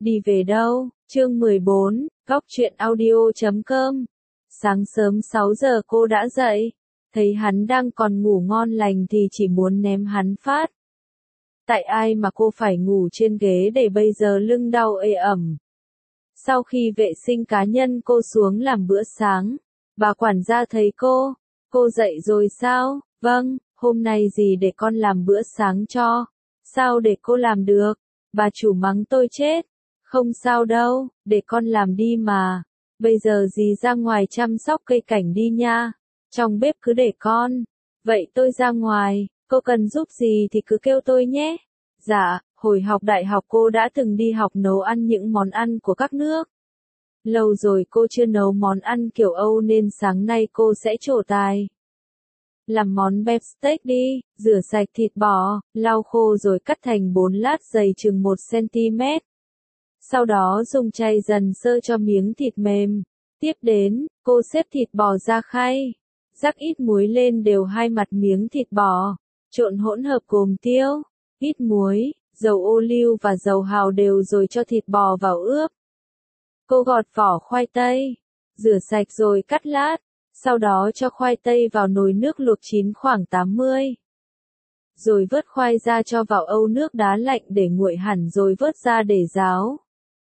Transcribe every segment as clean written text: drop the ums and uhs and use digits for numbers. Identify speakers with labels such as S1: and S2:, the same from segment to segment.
S1: Đi về đâu? Chương 14, Góc truyện audio.com. Sáng sớm 6 giờ cô đã dậy, thấy hắn đang còn ngủ ngon lành thì chỉ muốn ném hắn phát. Tại ai mà cô phải ngủ trên ghế để bây giờ lưng đau ê ẩm. Sau khi vệ sinh cá nhân cô xuống làm bữa sáng, bà quản gia thấy cô dậy rồi sao? Vâng, hôm nay gì để con làm bữa sáng cho? Sao để cô làm được? Bà chủ mắng tôi chết. Không sao đâu, để con làm đi mà. Bây giờ dì ra ngoài chăm sóc cây cảnh đi nha. Trong bếp cứ để con. Vậy tôi ra ngoài, cô cần giúp gì thì cứ kêu tôi nhé. Dạ, hồi học đại học cô đã từng đi học nấu ăn những món ăn của các nước. Lâu rồi cô chưa nấu món ăn kiểu Âu nên sáng nay cô sẽ trổ tài. Làm món beef steak đi, rửa sạch thịt bò, lau khô rồi cắt thành 4 lát dày chừng 1 cm. Sau đó dùng chay dần sơ cho miếng thịt mềm. Tiếp đến, cô xếp thịt bò ra khay, rắc ít muối lên đều hai mặt miếng thịt bò, trộn hỗn hợp gồm tiêu, ít muối, dầu ô liu và dầu hào đều rồi cho thịt bò vào ướp. Cô gọt vỏ khoai tây, rửa sạch rồi cắt lát, sau đó cho khoai tây vào nồi nước luộc chín khoảng 80. Rồi vớt khoai ra cho vào âu nước đá lạnh để nguội hẳn rồi vớt ra để ráo.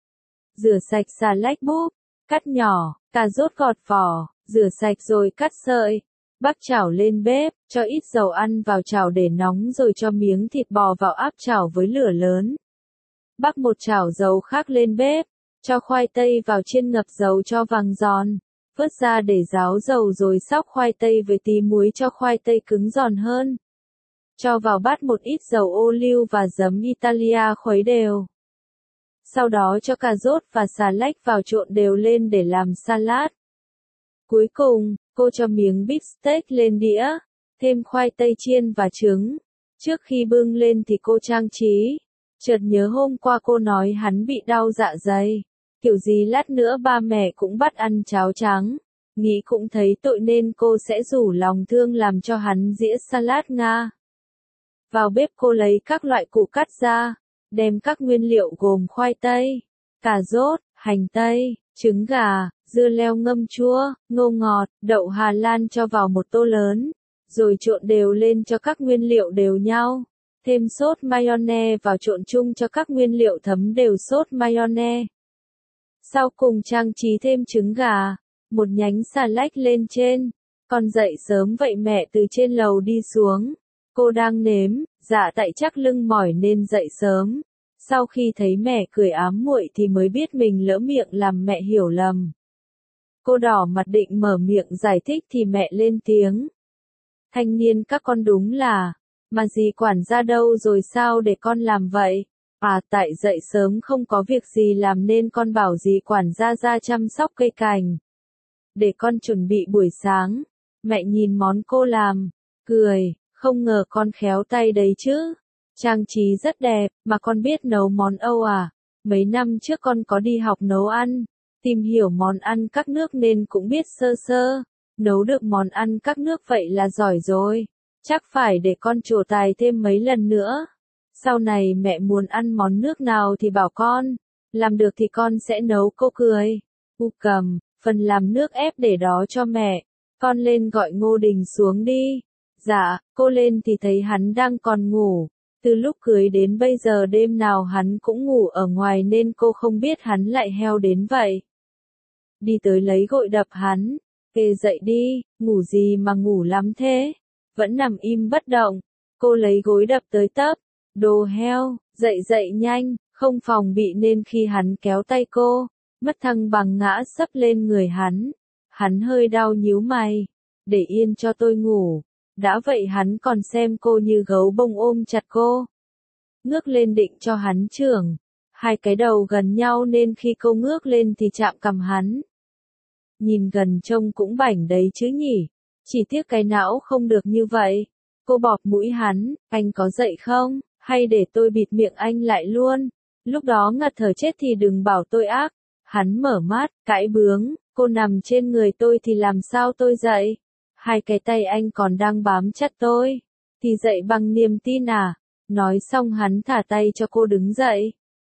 S1: Rửa sạch xà lách búp, cắt nhỏ, cà rốt gọt vỏ, rửa sạch rồi cắt sợi. Bắc chảo lên bếp, cho ít dầu ăn vào chảo để nóng rồi cho miếng thịt bò vào áp chảo với lửa lớn. Bắc một chảo dầu khác lên bếp, cho khoai tây vào chiên ngập dầu cho vàng giòn. Vớt ra để ráo dầu rồi xóc khoai tây với tí muối cho khoai tây cứng giòn hơn. Cho vào bát một ít dầu ô liu và giấm Italia khuấy đều. Sau đó cho cà rốt và xà lách vào trộn đều lên để làm salad. Cuối cùng, cô cho miếng beef steak lên đĩa, thêm khoai tây chiên và trứng. Trước khi bưng lên thì cô trang trí. Chợt nhớ hôm qua cô nói hắn bị đau dạ dày. Kiểu gì lát nữa ba mẹ cũng bắt ăn cháo trắng. Nghĩ cũng thấy tội nên cô sẽ rủ lòng thương làm cho hắn dĩa salad Nga. Vào bếp cô lấy các loại củ cắt ra, đem các nguyên liệu gồm khoai tây, cà rốt, hành tây, trứng gà, dưa leo ngâm chua, ngô ngọt, đậu Hà Lan cho vào một tô lớn, rồi trộn đều lên cho các nguyên liệu đều nhau. Thêm sốt mayonnaise vào trộn chung cho các nguyên liệu thấm đều sốt mayonnaise. Sau cùng trang trí thêm trứng gà, một nhánh xà lách lên trên. Con dậy sớm vậy mẹ từ trên lầu đi xuống. Cô đang nếm, dạ tại chắc lưng mỏi nên dậy sớm. Sau khi thấy mẹ cười ám muội thì mới biết mình lỡ miệng làm mẹ hiểu lầm. Cô đỏ mặt định mở miệng giải thích thì mẹ lên tiếng. Thanh niên các con đúng là, mà dì quản gia đâu rồi sao để con làm vậy? À tại dậy sớm không có việc gì làm nên con bảo dì quản gia ra chăm sóc cây cảnh. Để con chuẩn bị buổi sáng. Mẹ nhìn món cô làm, cười, không ngờ con khéo tay đấy chứ. Trang trí rất đẹp, mà con biết nấu món Âu à? Mấy năm trước con có đi học nấu ăn, tìm hiểu món ăn các nước nên cũng biết sơ sơ. Nấu được món ăn các nước vậy là giỏi rồi. Chắc phải để con trổ tài thêm mấy lần nữa. Sau này mẹ muốn ăn món nước nào thì bảo con. Làm được thì con sẽ nấu. Cô cười. Cầm, phần làm nước ép để đó cho mẹ. Con lên gọi Ngô Đình xuống đi. Dạ, cô lên thì thấy hắn đang còn ngủ. Từ lúc cưới đến bây giờ đêm nào hắn cũng ngủ ở ngoài nên cô không biết hắn lại heo đến vậy. Đi tới lấy gội đập hắn. Kê dậy đi, ngủ gì mà ngủ lắm thế? Vẫn nằm im bất động. Cô lấy gối đập tới tấp. Đồ heo, dậy nhanh, không phòng bị nên khi hắn kéo tay cô, mất thăng bằng ngã sấp lên người hắn. Hắn hơi đau nhíu mày. Để yên cho tôi ngủ. Đã vậy hắn còn xem cô như gấu bông ôm chặt cô. Ngước lên định cho hắn chưởng. Hai cái đầu gần nhau nên khi cô ngước lên thì chạm cằm hắn. Nhìn gần trông cũng bảnh đấy chứ nhỉ. Chỉ tiếc cái não không được như vậy. Cô bọt mũi hắn, anh có dậy không? Hay để tôi bịt miệng anh lại luôn? Lúc đó ngạt thở chết thì đừng bảo tôi ác. Hắn mở mắt, cãi bướng, cô nằm trên người tôi thì làm sao tôi dậy? Hai cái tay anh còn đang bám chặt tôi. Thì dậy bằng niềm tin à? Nói xong hắn thả tay cho cô đứng dậy.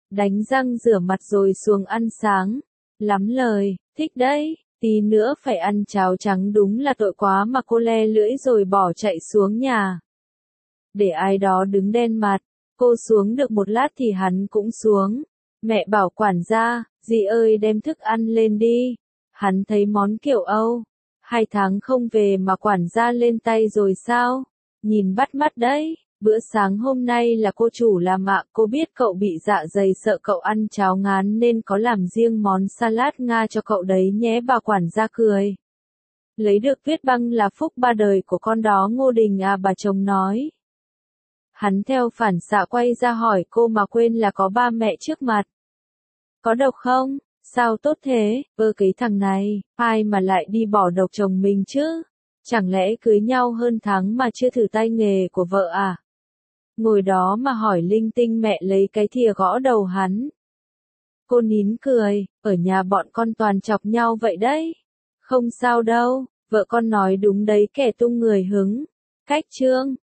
S1: đánh răng rửa mặt rồi xuống ăn sáng. Lắm lời, thích đấy, tí nữa phải ăn cháo trắng đúng là tội quá mà cô le lưỡi rồi bỏ chạy xuống nhà. Để ai đó đứng đen mặt, cô xuống được một lát thì hắn cũng xuống. Mẹ bảo quản gia, dì ơi đem thức ăn lên đi. Hắn thấy món kiểu Âu. 2 tháng không về mà quản gia lên tay rồi sao? Nhìn bắt mắt đấy. Bữa sáng hôm nay là cô chủ làm ạ, cô biết cậu bị dạ dày sợ cậu ăn cháo ngán nên có làm riêng món salad Nga cho cậu đấy nhé, bà quản gia cười. Lấy được viết băng là phúc ba đời của con đó Ngô Đình à, bà chồng nói. Hắn theo phản xạ quay ra hỏi cô mà quên là có ba mẹ trước mặt. Có độc không? Sao tốt thế? Cái thằng này, ai mà lại đi bỏ độc chồng mình chứ? Chẳng lẽ cưới nhau hơn tháng mà chưa thử tay nghề của vợ à? Ngồi đó mà hỏi linh tinh, mẹ lấy cái thìa gõ đầu hắn. Cô nín cười, ở nhà bọn con toàn chọc nhau vậy đấy. Không sao đâu, vợ con nói đúng đấy, kẻ tung người hứng. Cách chương